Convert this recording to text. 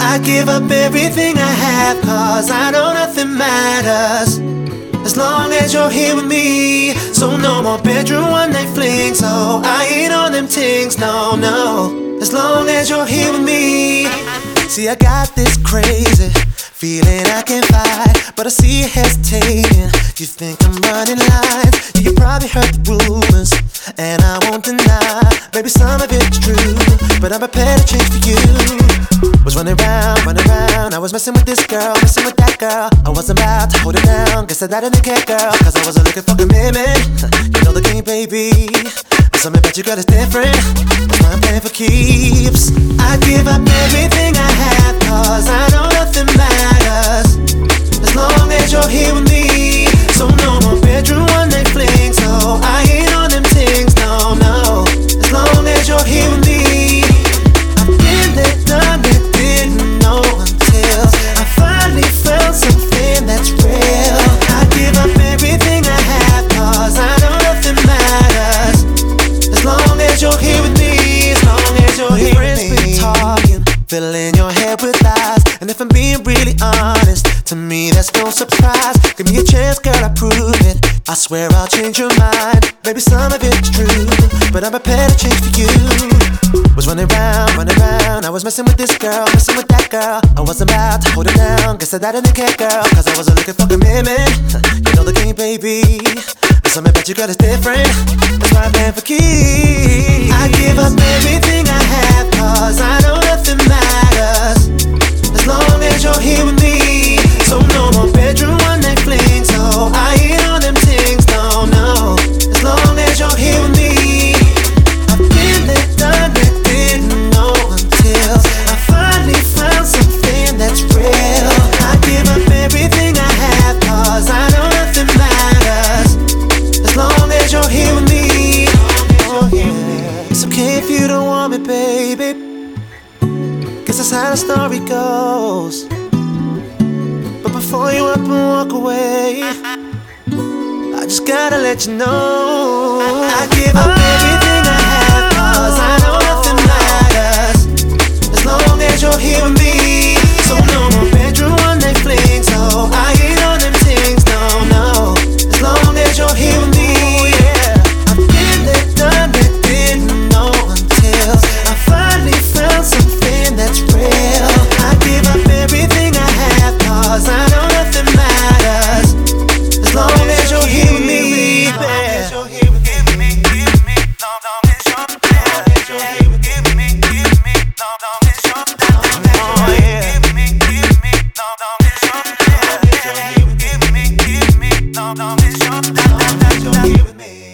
I give up everything I have, cause I know nothing matters as long as you're here with me. So no more bedroom one night flings, so I ain't on them things, no, no, as long as you're here with me. See, I got this crazy feeling I can't fight, but I see you hesitating. You think I'm running lines, yeah, you probably heard the rumors, and I won't deny, maybe some of it's true, but I'm prepared to change for you. Was running around, I was messing with this girl, messing with that girl. I wasn't about to hold it down, guess that I didn't care, girl, cause I wasn't looking for commitment. You know the game, baby, but something about you, girl, is different. That's why I'm playing for keeps. I give up everything I have, cause I know nothing matters as long as you're here with me. So no more bedroom one night flings, so I ain't on them things, no, no, as long as you're here with me. I've been there, done it, didn't know until I finally felt something that's real. I give up everything I have, cause I know nothing matters as long as you're here with me, as long as you're here with me. Been talking, filling your head with lies, and if I'm being really honest, to me that's no surprise. Give me a chance, girl, I prove it. I swear I'll change your mind. Maybe some of it's true, but I'm prepared to change for you. Was running around, I was messing with this girl, messing with that girl. I wasn't about to hold it down, guess that I didn't care, girl, cause I wasn't looking for commitment. You know the game, baby, but something about you, girl, is different. That's why I'm playing for keys. I give up everything I have, cause I know nothing matters as long as you're here with me. So no more bedroom one night flings, so I ain't on them things, no, no, as long as you're here with me. I've been there, done it, didn't know until I finally found something that's real. I give up everything I have, cause I know nothing matters as long as you're here with me. It's okay if you don't want me, baby, guess that's how the story goes. But before you up and walk away, I just gotta let you know I give up everything I have, cause I know nothing matters as long as you're here with me. So no more bedroom one night flings, so I ain't on them things, no, no, as long as you're here with me. Yeah, I've been there, done it, didn't know until I finally found something that's real. I give up everything I have, cause I know nothing matters as long as you're here with me. As long as you're here with me, long as you're there. As you're here with me, long as you're there. Oh yeah. Give me, long as you're there. As you're here with me, long as you're there. As you're here with me.